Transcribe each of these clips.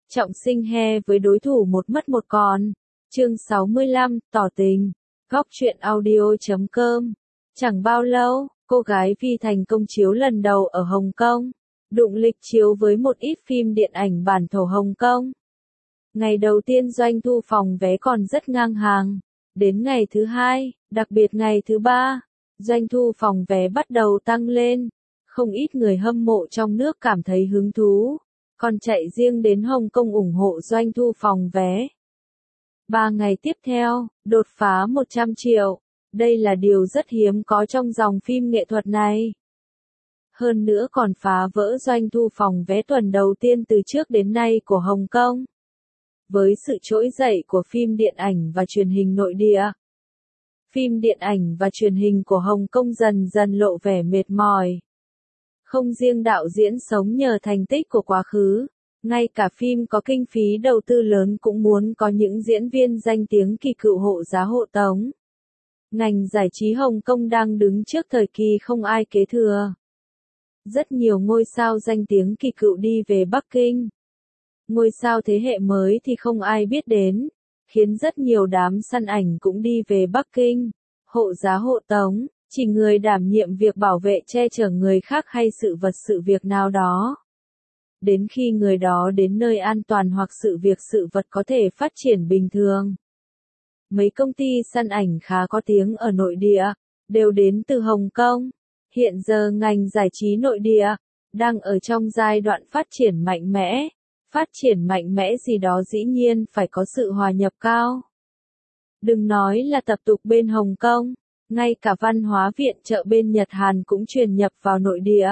Trọng Sinh he với đối thủ một mất một còn. Chương 65, tỏ tình. Góc truyện audio.com. Chẳng bao lâu, cô gái Vi thành công chiếu lần đầu ở Hồng Kông. Đụng lịch chiếu với một ít phim điện ảnh bản thổ Hồng Kông. Ngày đầu tiên doanh thu phòng vé còn rất ngang hàng. Đến ngày thứ hai, đặc biệt ngày thứ ba, doanh thu phòng vé bắt đầu tăng lên. Không ít người hâm mộ trong nước cảm thấy hứng thú, còn chạy riêng đến Hồng Kông ủng hộ doanh thu phòng vé. 3 ngày tiếp theo, đột phá 100 triệu. Đây là điều rất hiếm có trong dòng phim nghệ thuật này. Hơn nữa còn phá vỡ doanh thu phòng vé tuần đầu tiên từ trước đến nay của Hồng Kông. Với sự trỗi dậy của phim điện ảnh và truyền hình nội địa, phim điện ảnh và truyền hình của Hồng Kông dần dần lộ vẻ mệt mỏi. Không riêng đạo diễn sống nhờ thành tích của quá khứ, ngay cả phim có kinh phí đầu tư lớn cũng muốn có những diễn viên danh tiếng kỳ cựu hộ giá hộ tống. Ngành giải trí Hồng Kông đang đứng trước thời kỳ không ai kế thừa. Rất nhiều ngôi sao danh tiếng kỳ cựu đi về Bắc Kinh. Ngôi sao thế hệ mới thì không ai biết đến, khiến rất nhiều đám săn ảnh cũng đi về Bắc Kinh, hộ giá hộ tống, chỉ người đảm nhiệm việc bảo vệ che chở người khác hay sự vật sự việc nào đó. Đến khi người đó đến nơi an toàn hoặc sự vật có thể phát triển bình thường. Mấy công ty săn ảnh khá có tiếng ở nội địa, đều đến từ Hồng Kông. Hiện giờ ngành giải trí nội địa đang ở trong giai đoạn phát triển mạnh mẽ. Phát triển mạnh mẽ gì đó dĩ nhiên phải có sự hòa nhập cao. Đừng nói là tập tục bên Hồng Kông, ngay cả văn hóa viện trợ bên Nhật Hàn cũng truyền nhập vào nội địa.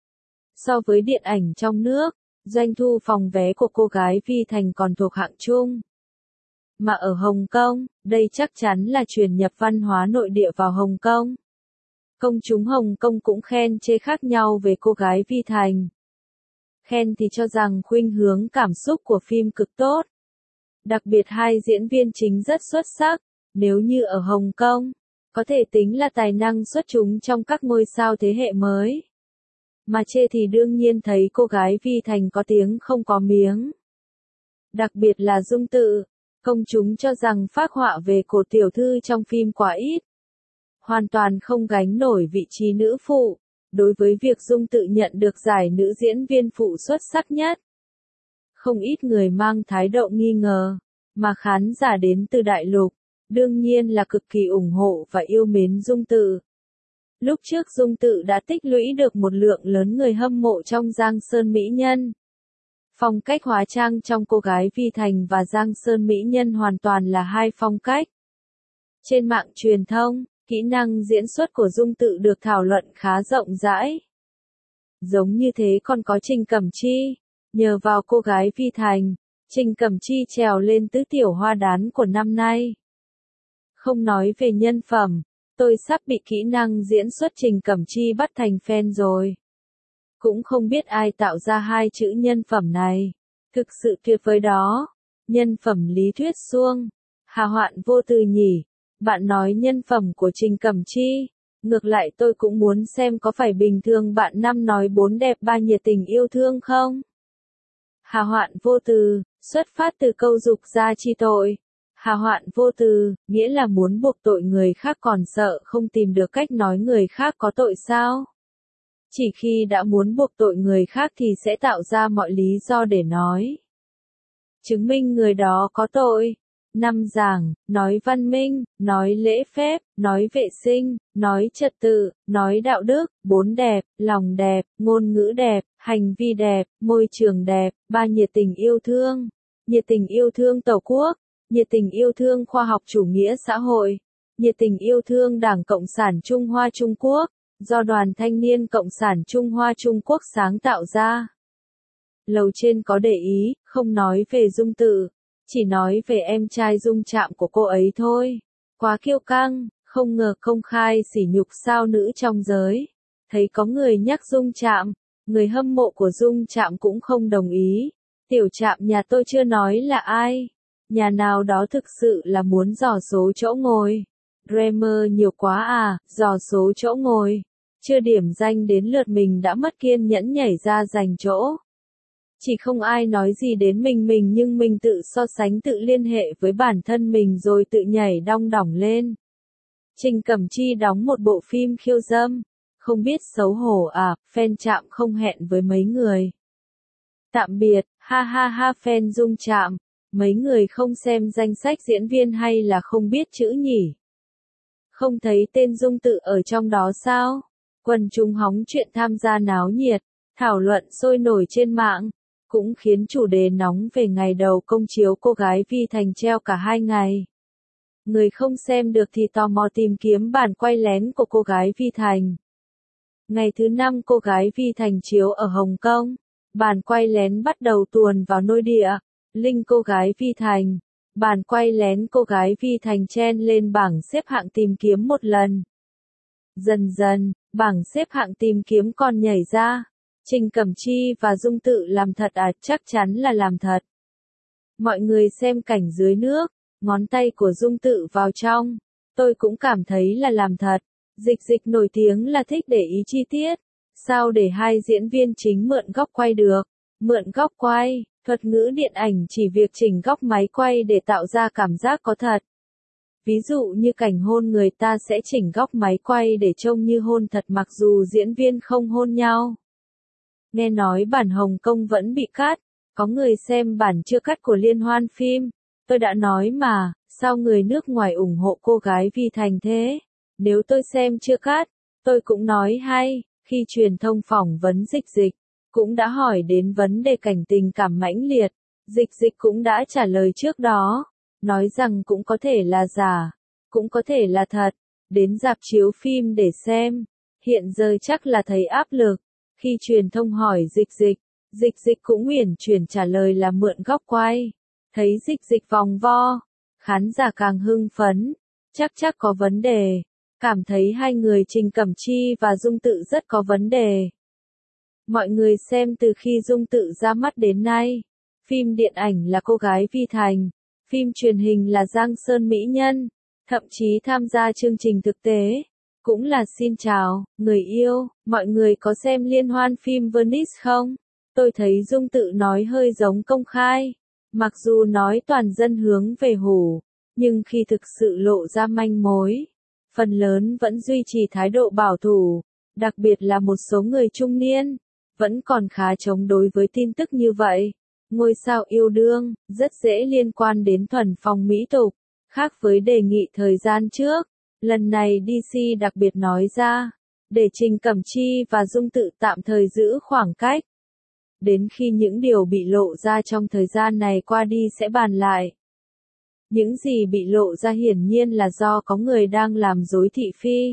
So với điện ảnh trong nước, doanh thu phòng vé của cô gái Vi Thành còn thuộc hạng trung. Mà ở Hồng Kông, đây chắc chắn là truyền nhập văn hóa nội địa vào Hồng Kông. Công chúng Hồng Kông cũng khen chê khác nhau về cô gái Vi Thành. Khen thì cho rằng khuynh hướng cảm xúc của phim cực tốt. Đặc biệt hai diễn viên chính rất xuất sắc, nếu như ở Hồng Kông, có thể tính là tài năng xuất chúng trong các ngôi sao thế hệ mới. Mà chê thì đương nhiên thấy cô gái Vi Thành có tiếng không có miếng. Đặc biệt là dung tự, công chúng cho rằng phác họa về cổ tiểu thư trong phim quá ít. Hoàn toàn không gánh nổi vị trí nữ phụ. Đối với việc dung tự nhận được giải nữ diễn viên phụ xuất sắc nhất, không ít người mang thái độ nghi ngờ, mà khán giả đến từ đại lục, đương nhiên là cực kỳ ủng hộ và yêu mến dung tự. Lúc trước dung tự đã tích lũy được một lượng lớn người hâm mộ trong Giang Sơn Mỹ Nhân. Phong cách hóa trang trong cô gái Vi Thành và Giang Sơn Mỹ Nhân hoàn toàn là hai phong cách. Trên mạng truyền thông, kỹ năng diễn xuất của dung tự được thảo luận khá rộng rãi. Giống như thế còn có Trình Cẩm Chi. Nhờ vào cô gái Vi Thành, Trình Cẩm Chi trèo lên tứ tiểu hoa đán của năm nay. Không nói về nhân phẩm, tôi sắp bị kỹ năng diễn xuất Trình Cẩm Chi bắt thành fan rồi. Cũng không biết ai tạo ra hai chữ nhân phẩm này. Thực sự tuyệt vời đó. Nhân phẩm Lý Thuyết Xuông. Hà hoạn vô từ nhỉ. Bạn nói nhân phẩm của Trình Cẩm Chi. Ngược lại tôi cũng muốn xem có phải bình thường bạn năm nói 4 đẹp 3 nhiệt tình yêu thương không? Hà hoạn vô từ, xuất phát từ câu dục gia chi tội. Hà hoạn vô từ, nghĩa là muốn buộc tội người khác còn sợ không tìm được cách nói người khác có tội sao? Chỉ khi đã muốn buộc tội người khác thì sẽ tạo ra mọi lý do để nói. Chứng minh người đó có tội. 5 giảng, nói văn minh, nói lễ phép, nói vệ sinh, nói trật tự, nói đạo đức, 4 đẹp, lòng đẹp, ngôn ngữ đẹp, hành vi đẹp, môi trường đẹp, 3 nhiệt tình yêu thương. Nhiệt tình yêu thương Tổ quốc, nhiệt tình yêu thương khoa học chủ nghĩa xã hội, nhiệt tình yêu thương Đảng Cộng sản Trung Hoa Trung Quốc, do Đoàn Thanh niên Cộng sản Trung Hoa Trung Quốc sáng tạo ra. Lầu trên có để ý, không nói về dung tự. Chỉ nói về em trai Dung Trạm của cô ấy thôi. Quá kiêu căng, không ngờ công khai sỉ nhục sao nữ trong giới. Thấy có người nhắc Dung Trạm, người hâm mộ của Dung Trạm cũng không đồng ý. Tiểu Trạm nhà tôi chưa nói là ai. Nhà nào đó thực sự là muốn dò số chỗ ngồi. Dreamer nhiều quá à, dò số chỗ ngồi. Chưa điểm danh đến lượt mình đã mất kiên nhẫn nhảy ra giành chỗ. Chỉ không ai nói gì đến mình nhưng mình tự so sánh tự liên hệ với bản thân mình rồi tự nhảy đong đỏng lên. Trình Cẩm Chi đóng một bộ phim khiêu dâm. Không biết xấu hổ à, fan Trạm không hẹn với mấy người. Tạm biệt, ha ha ha fan Dung Trạm. Mấy người không xem danh sách diễn viên hay là không biết chữ nhỉ? Không thấy tên Dung Tự ở trong đó sao? Quần chúng hóng chuyện tham gia náo nhiệt, thảo luận sôi nổi trên mạng, cũng khiến chủ đề nóng về ngày đầu công chiếu cô gái Vi Thành treo cả 2 ngày. Người không xem được thì tò mò tìm kiếm bản quay lén của cô gái Vi Thành. Ngày thứ 5 cô gái Vi Thành chiếu ở Hồng Kông, bản quay lén bắt đầu tuồn vào nội địa. Link cô gái Vi Thành, bản quay lén cô gái Vi Thành chen lên bảng xếp hạng tìm kiếm một lần. Dần dần, bảng xếp hạng tìm kiếm còn nhảy ra. Trình Cẩm Chi và Dung Tự làm thật à? Chắc chắn là làm thật. Mọi người xem cảnh dưới nước, ngón tay của Dung Tự vào trong. Tôi cũng cảm thấy là làm thật. Dịch Dịch nổi tiếng là thích để ý chi tiết. Sao để hai diễn viên chính mượn góc quay được? Mượn góc quay, thuật ngữ điện ảnh chỉ việc chỉnh góc máy quay để tạo ra cảm giác có thật. Ví dụ như cảnh hôn người ta sẽ chỉnh góc máy quay để trông như hôn thật mặc dù diễn viên không hôn nhau. Nghe nói bản Hồng Kông vẫn bị cắt, có người xem bản chưa cắt của liên hoan phim. Tôi đã nói mà, sao người nước ngoài ủng hộ cô gái Vi Thành thế? Nếu tôi xem chưa cắt, tôi cũng nói hay. Khi truyền thông phỏng vấn Dịch Dịch, cũng đã hỏi đến vấn đề cảnh tình cảm mãnh liệt. Dịch Dịch cũng đã trả lời trước đó, nói rằng cũng có thể là giả, cũng có thể là thật. Đến rạp chiếu phim để xem, hiện giờ chắc là thấy áp lực. Khi truyền thông hỏi Dịch Dịch cũng uyển chuyển trả lời là mượn góc quay. Thấy Dịch Dịch vòng vo, khán giả càng hưng phấn, chắc có vấn đề. Cảm thấy hai người Trình Cẩm Chi và Dung Tự rất có vấn đề. Mọi người xem từ khi Dung Tự ra mắt đến nay, phim điện ảnh là cô gái Vi Thành, phim truyền hình là Giang Sơn Mỹ Nhân, thậm chí tham gia chương trình thực tế, cũng là Xin Chào, Người Yêu. Mọi người có xem liên hoan phim Venice không? Tôi thấy Dung Tự nói hơi giống công khai, mặc dù nói toàn dân hướng về hủ, nhưng khi thực sự lộ ra manh mối, phần lớn vẫn duy trì thái độ bảo thủ, đặc biệt là một số người trung niên, vẫn còn khá chống đối với tin tức như vậy. Ngôi sao yêu đương, rất dễ liên quan đến thuần phong mỹ tục, khác với đề nghị thời gian trước. Lần này DC đặc biệt nói ra, để Trình Cẩm Chi và Dung Tự tạm thời giữ khoảng cách. Đến khi những điều bị lộ ra trong thời gian này qua đi sẽ bàn lại. Những gì bị lộ ra hiển nhiên là do có người đang làm rối thị phi.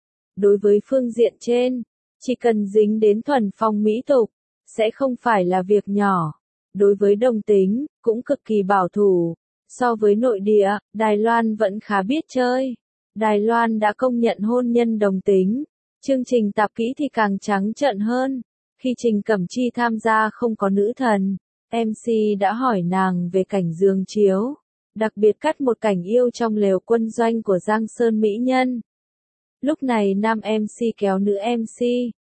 Đối với phương diện trên, chỉ cần dính đến thuần phong mỹ tục, sẽ không phải là việc nhỏ. Đối với đồng tính, cũng cực kỳ bảo thủ. So với nội địa, Đài Loan vẫn khá biết chơi. Đài Loan đã công nhận hôn nhân đồng tính. Chương trình tạp kỹ thì càng trắng trợn hơn. Khi Trình Cẩm Chi tham gia không có nữ thần, MC đã hỏi nàng về cảnh giường chiếu. Đặc biệt cắt một cảnh yêu trong lều quân doanh của Giang Sơn Mỹ Nhân. Lúc này nam MC kéo nữ MC,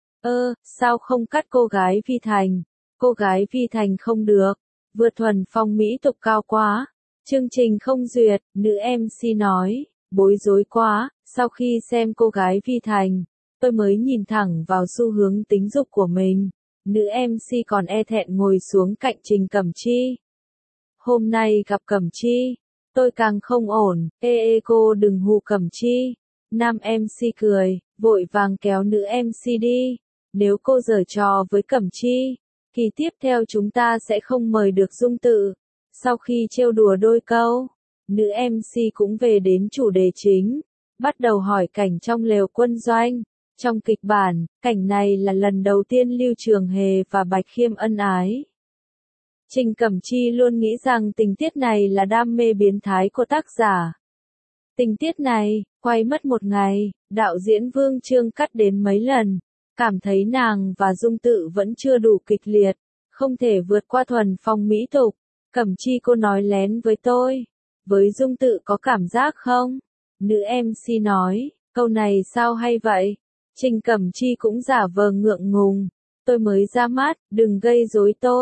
sao không cắt cô gái Vi Thành? Cô gái Vi Thành không được, vượt thuần phong mỹ tục cao quá. Chương trình không duyệt, nữ MC nói, bối rối quá. Sau khi xem cô gái Vi Thành, tôi mới nhìn thẳng vào xu hướng tính dục của mình. Nữ MC còn e thẹn ngồi xuống cạnh Trình Cẩm Chi. Hôm nay gặp Cẩm Chi, tôi càng không ổn. Cô đừng hù Cẩm Chi. Nam MC cười, vội vàng kéo nữ MC đi. Nếu cô giở trò với Cẩm Chi, kỳ tiếp theo chúng ta sẽ không mời được Dung Tự. Sau khi trêu đùa đôi câu, nữ MC cũng về đến chủ đề chính, bắt đầu hỏi cảnh trong lều quân doanh. Trong kịch bản, cảnh này là lần đầu tiên Lưu Trường Hề và Bạch Khiêm ân ái. Trình Cẩm Chi luôn nghĩ rằng tình tiết này là đam mê biến thái của tác giả. Tình tiết này, quay mất 1 ngày, đạo diễn Vương Trương cắt đến mấy lần, cảm thấy nàng và Dung Tự vẫn chưa đủ kịch liệt, không thể vượt qua thuần phong mỹ tục. Cẩm Chi cô nói lén với tôi, với Dung Tự có cảm giác không? Nữ MC nói, câu này sao hay vậy? Trình Cẩm Chi cũng giả vờ ngượng ngùng, tôi mới ra mắt, đừng gây rối tôi,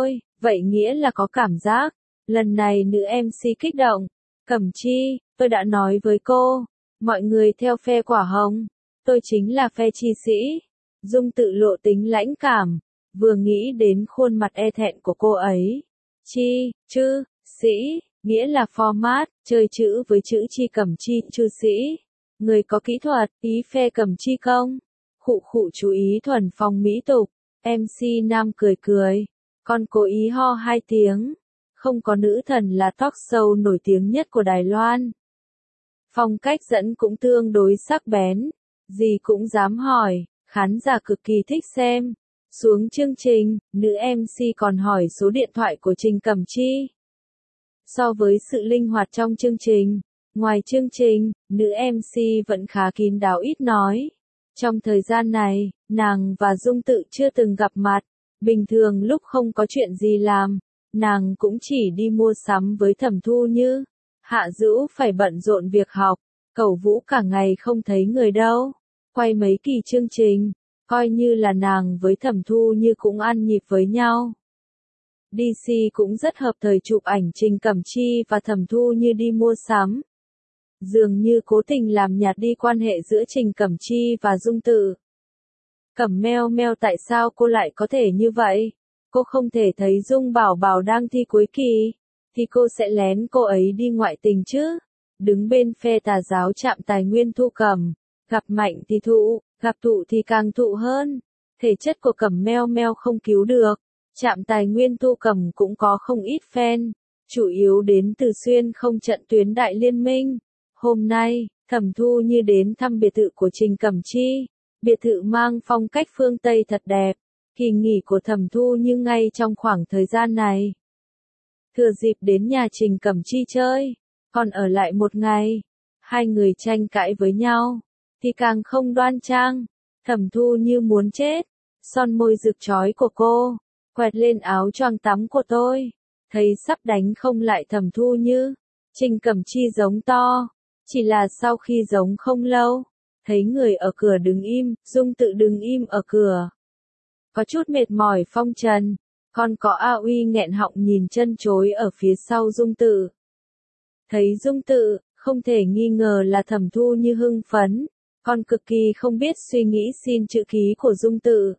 Vậy nghĩa là có cảm giác. Lần này nữ MC kích động. Cẩm Chi, tôi đã nói với cô. Mọi người theo phe quả hồng. Tôi chính là phe chi sĩ. Dung Tự lộ tính lãnh cảm. Vừa nghĩ đến khuôn mặt e thẹn của cô ấy. Chi, chữ, sĩ, nghĩa là format, chơi chữ với chữ chi Cẩm Chi, chữ sĩ. Người có kỹ thuật, ý phe Cẩm Chi công. Khụ khụ chú ý thuần phong mỹ tục. MC Nam cười cười. Con cố ý ho 2 tiếng. Không có nữ thần là talk show nổi tiếng nhất của Đài Loan. Phong cách dẫn cũng tương đối sắc bén. Gì cũng dám hỏi, khán giả cực kỳ thích xem. Xuống chương trình, nữ MC còn hỏi số điện thoại của Trình Cẩm Chi. So với sự linh hoạt trong chương trình, ngoài chương trình, nữ MC vẫn khá kín đáo ít nói. Trong thời gian này, nàng và Dung Tự chưa từng gặp mặt. Bình thường lúc không có chuyện gì làm, nàng cũng chỉ đi mua sắm với Thẩm Thu Như. Hạ Dữ phải bận rộn việc học, Cẩu Vũ cả ngày không thấy người đâu. Quay mấy kỳ chương trình, coi như là nàng với Thẩm Thu Như cũng ăn nhịp với nhau. DC cũng rất hợp thời chụp ảnh Trình Cẩm Chi và Thẩm Thu Như đi mua sắm. Dường như cố tình làm nhạt đi quan hệ giữa Trình Cẩm Chi và Dung Tự. Cẩm Meo Meo, tại sao cô lại có thể như vậy? Cô không thể thấy Dung Bảo Bảo đang thi cuối kỳ, thì cô sẽ lén cô ấy đi ngoại tình chứ? Đứng bên phe tà giáo Trạm Tài Nguyên Thu Cẩm, gặp mạnh thì thụ, gặp thụ thì càng thụ hơn. Thể chất của Cẩm Meo Meo không cứu được. Trạm Tài Nguyên Thu Cẩm cũng có không ít fan, chủ yếu đến từ xuyên không trận tuyến Đại Liên Minh. Hôm nay, Thẩm Thu Như đến thăm biệt thự của Trình Cẩm Chi. Biệt thự mang phong cách phương Tây thật đẹp. Kỳ nghỉ của Thẩm Thu Như ngay trong khoảng thời gian này. Thừa dịp đến nhà Trình Cẩm Chi chơi, còn ở lại một ngày. Hai người tranh cãi với nhau, thì càng không đoan trang. Thẩm Thu Như muốn chết. Son môi rực chói của cô quẹt lên áo choàng tắm của tôi. Thấy sắp đánh không lại Thẩm Thu Như, Trình Cẩm Chi giống to. Chỉ là sau khi giống không lâu, thấy người ở cửa đứng im, Dung Tự đứng im ở cửa. Có chút mệt mỏi phong trần, còn có A Uy nghẹn họng nhìn chân chối ở phía sau Dung Tự. Thấy Dung Tự, không thể nghi ngờ là Thẩm Thu Như hưng phấn, còn cực kỳ không biết suy nghĩ xin chữ ký của Dung Tự.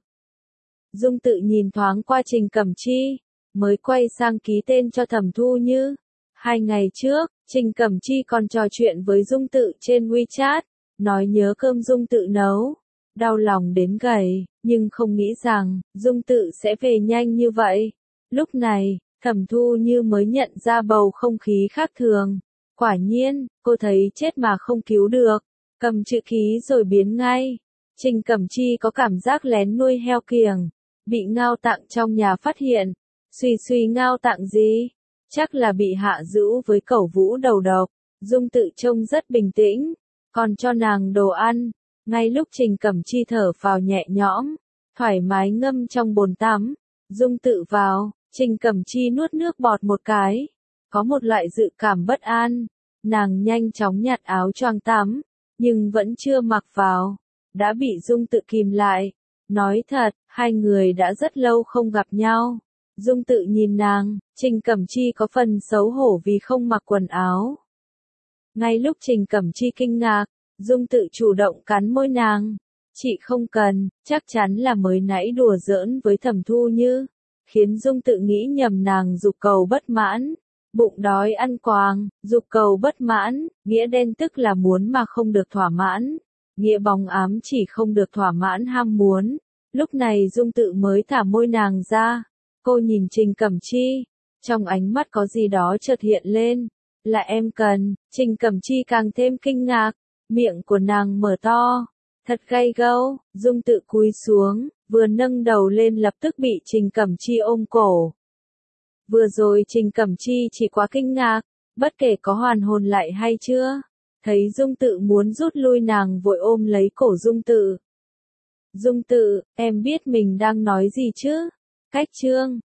Dung Tự nhìn thoáng qua Trình Cẩm Chi, mới quay sang ký tên cho Thẩm Thu Như. 2 ngày trước, Trình Cẩm Chi còn trò chuyện với Dung Tự trên WeChat, nói nhớ cơm Dung Tự nấu. Đau lòng đến gầy, nhưng không nghĩ rằng, Dung Tự sẽ về nhanh như vậy. Lúc này, Thẩm Thu Như mới nhận ra bầu không khí khác thường. Quả nhiên, cô thấy chết mà không cứu được. Cầm chữ ký rồi biến ngay. Trình Cẩm Chi có cảm giác lén nuôi heo kiểng. Bị Ngao Tạng trong nhà phát hiện. Suy Ngao Tạng gì? Chắc là bị Hạ Dữ với Cẩu Vũ đầu độc. Dung Tự trông rất bình tĩnh, còn cho nàng đồ ăn. Ngay lúc Trình Cẩm Chi thở phào nhẹ nhõm, thoải mái ngâm trong bồn tắm, Dung Tự vào, Trình Cẩm Chi nuốt nước bọt một cái. Có một loại dự cảm bất an. Nàng nhanh chóng nhặt áo choàng tắm, nhưng vẫn chưa mặc vào, đã bị Dung Tự kìm lại. Nói thật, hai người đã rất lâu không gặp nhau. Dung Tự nhìn nàng, Trình Cẩm Chi có phần xấu hổ vì không mặc quần áo. Ngay lúc Trình Cẩm Chi kinh ngạc, Dung Tự chủ động cắn môi nàng. Chị không cần, chắc chắn là mới nãy đùa giỡn với Thẩm Thu Như, khiến Dung Tự nghĩ nhầm nàng dục cầu bất mãn. Bụng đói ăn quàng, dục cầu bất mãn, nghĩa đen tức là muốn mà không được thỏa mãn. Nghĩa bóng ám chỉ không được thỏa mãn ham muốn. Lúc này Dung Tự mới thả môi nàng ra. Cô nhìn Trình Cẩm Chi, trong ánh mắt có gì đó chợt hiện lên. Là em cần. Trình Cẩm Chi càng thêm kinh ngạc. Miệng của nàng mở to. Thật gay gâu. Dung Tự cúi xuống, vừa nâng đầu lên lập tức bị Trình Cẩm Chi ôm cổ. Vừa rồi Trình Cẩm Chi chỉ quá kinh ngạc, bất kể có hoàn hồn lại hay chưa. Thấy Dung Tự muốn rút lui nàng vội ôm lấy cổ Dung Tự. Dung Tự, em biết mình đang nói gì chứ? Cách chương